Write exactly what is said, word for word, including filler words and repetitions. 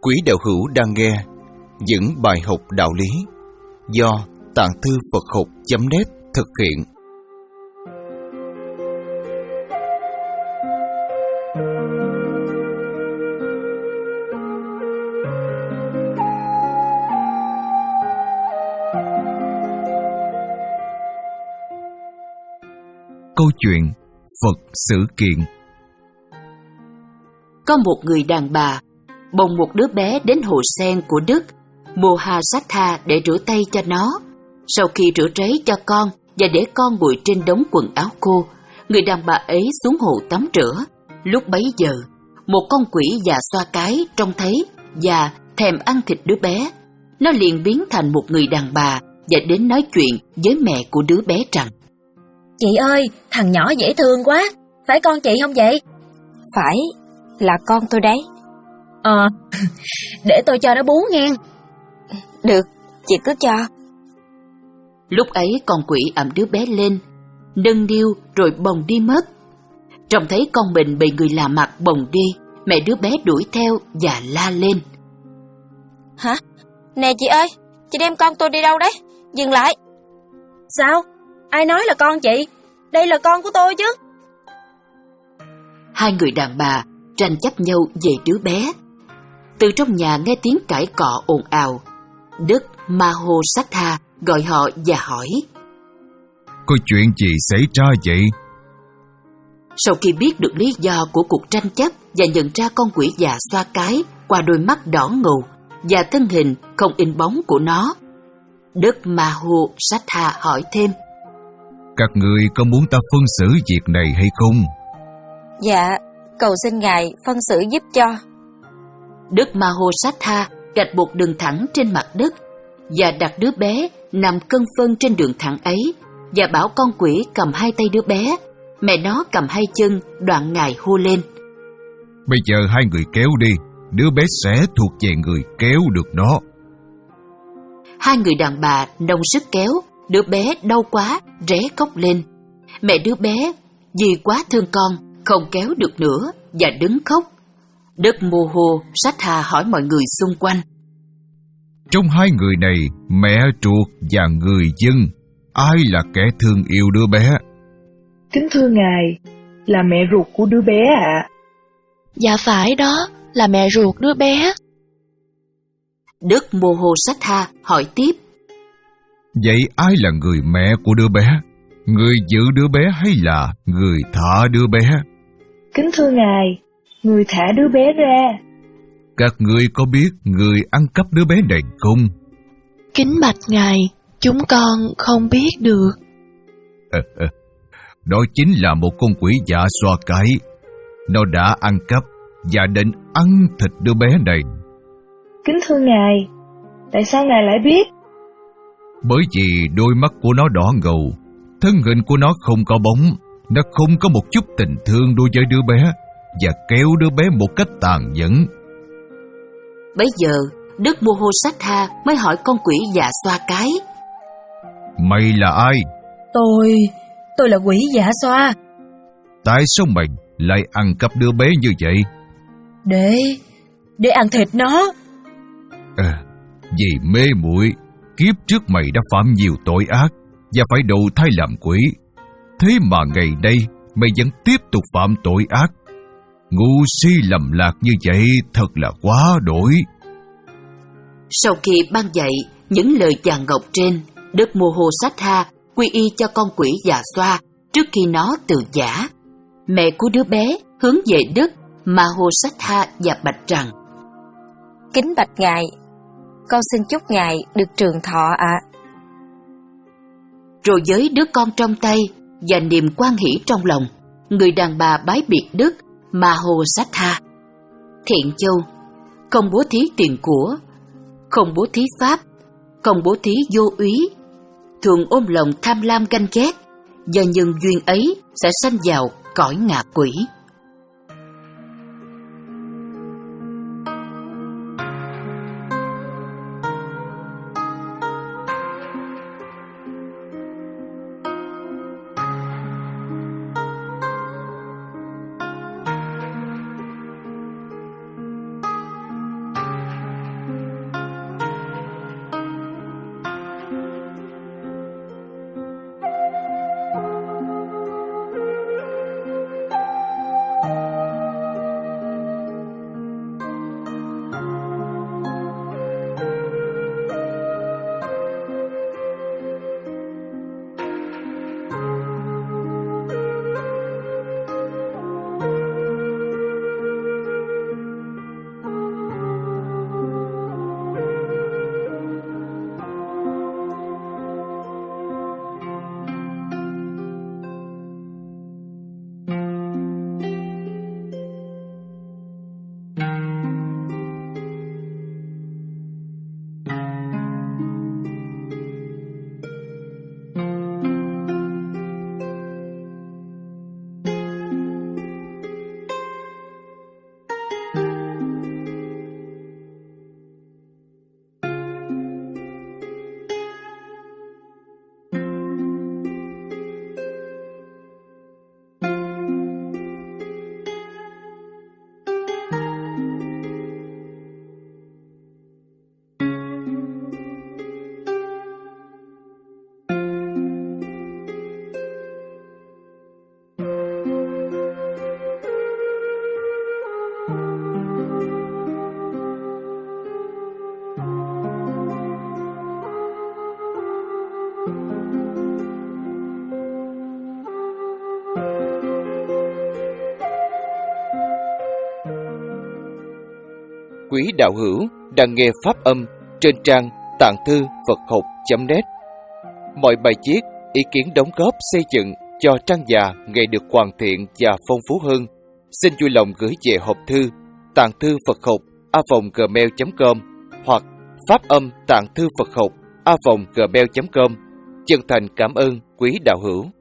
Quý đạo hữu đang nghe những bài học đạo lý do Tạng Thư Phật Học chấm net thực hiện. Câu chuyện Phật xử kiện. Có một người đàn bà bồng một đứa bé đến hồ sen của Đức Mahasatha để rửa tay cho nó. Sau khi rửa ráy cho con và để con bụi trên đống quần áo khô, người đàn bà ấy xuống hồ tắm rửa. Lúc bấy giờ, một con quỷ già xoa cái trông thấy và thèm ăn thịt đứa bé. Nó liền biến thành một người đàn bà và đến nói chuyện với mẹ của đứa bé rằng: Chị ơi, thằng nhỏ dễ thương quá, phải con chị không vậy? Phải, là con tôi đấy. Ờ, để tôi cho nó bú nghe. Được, chị cứ cho. Lúc ấy con quỷ ẵm đứa bé lên, nâng niu rồi bồng đi mất. Trông thấy con mình bị người lạ mặt bồng đi, mẹ đứa bé đuổi theo và la lên: Hả? Nè chị ơi, chị đem con tôi đi đâu đấy? Dừng lại. Sao? Ai nói là con chị? Đây là con của tôi chứ. Hai người đàn bà tranh chấp nhau về đứa bé. Từ trong nhà nghe tiếng cãi cọ ồn ào. Đức Mahasatha gọi họ và hỏi: Có chuyện gì xảy ra vậy? Sau khi biết được lý do của cuộc tranh chấp và nhận ra con quỷ già xoa cái qua đôi mắt đỏ ngầu và thân hình không in bóng của nó, Đức Mahasatha hỏi thêm: Các người có muốn ta phân xử việc này hay không? Dạ, cầu xin Ngài phân xử giúp cho. Đức Mahasatha gạch một đường thẳng trên mặt đất và đặt đứa bé nằm cân phân trên đường thẳng ấy và bảo con quỷ cầm hai tay đứa bé, mẹ nó cầm hai chân. Đoạn Ngài hô lên: Bây giờ hai người kéo đi, đứa bé sẽ thuộc về người kéo được nó. Hai người đàn bà nông sức kéo, đứa bé đau quá, ré khóc lên. Mẹ đứa bé vì quá thương con, không kéo được nữa và đứng khóc. Đức Mahasatha hỏi mọi người xung quanh: Trong hai người này, mẹ ruột và người dân, ai là kẻ thương yêu đứa bé? Kính thưa Ngài, là mẹ ruột của đứa bé ạ. À. Dạ phải đó, là mẹ ruột đứa bé. Đức Mahasatha hỏi tiếp: Vậy ai là người mẹ của đứa bé? Người giữ đứa bé hay là người thả đứa bé? Kính thưa Ngài, người thả đứa bé ra. Các ngươi có biết người ăn cắp đứa bé này không? Kính bạch Ngài, chúng con không biết được. À, à, đó chính là một con quỷ dạ xoa cái. Nó đã ăn cắp và định ăn thịt đứa bé này. Kính thưa Ngài, tại sao Ngài lại biết? Bởi vì đôi mắt của nó đỏ ngầu, thân hình của nó không có bóng, nó không có một chút tình thương đối với đứa bé và kéo đứa bé một cách tàn nhẫn. Bấy giờ, Đức Mahasatha mới hỏi con quỷ dạ xoa cái: Mày là ai? Tôi... tôi là quỷ dạ xoa. Tại sao mày lại ăn cắp đứa bé như vậy? Để... để ăn thịt nó. À, vì mê muội, kiếp trước mày đã phạm nhiều tội ác và phải đầu thai làm quỷ. Thế mà ngày nay mày vẫn tiếp tục phạm tội ác. Ngu si lầm lạc như vậy thật là quá đổi. Sau khi ban dạy những lời vàng ngọc trên, Đức Mahasatha quy y cho con quỷ già xoa trước khi nó từ giả. Mẹ của đứa bé hướng về Đức Mahasatha và bạch rằng: Kính bạch Ngài, con xin chúc Ngài được trường thọ ạ. À. Rồi với đứa con trong tay và niềm hoan hỷ trong lòng, người đàn bà bái biệt Đức Mahasatha. Thiện châu, không bố thí tiền của, không bố thí pháp, không bố thí vô úy, thường ôm lòng tham lam ganh ghét, do nhân duyên ấy sẽ sanh vào cõi ngạ quỷ. quý đạo hữu đang nghe pháp âm trên trang tạng thư Phật học chấm net. Mọi bài viết, ý kiến đóng góp xây dựng cho trang già ngày được hoàn thiện và phong phú hơn, xin vui lòng gửi về hộp thư tạng thư Phật học a vòng gmail chấm com hoặc pháp âm tạng thư Phật học a vòng gmail chấm com. Chân thành cảm ơn quý đạo hữu.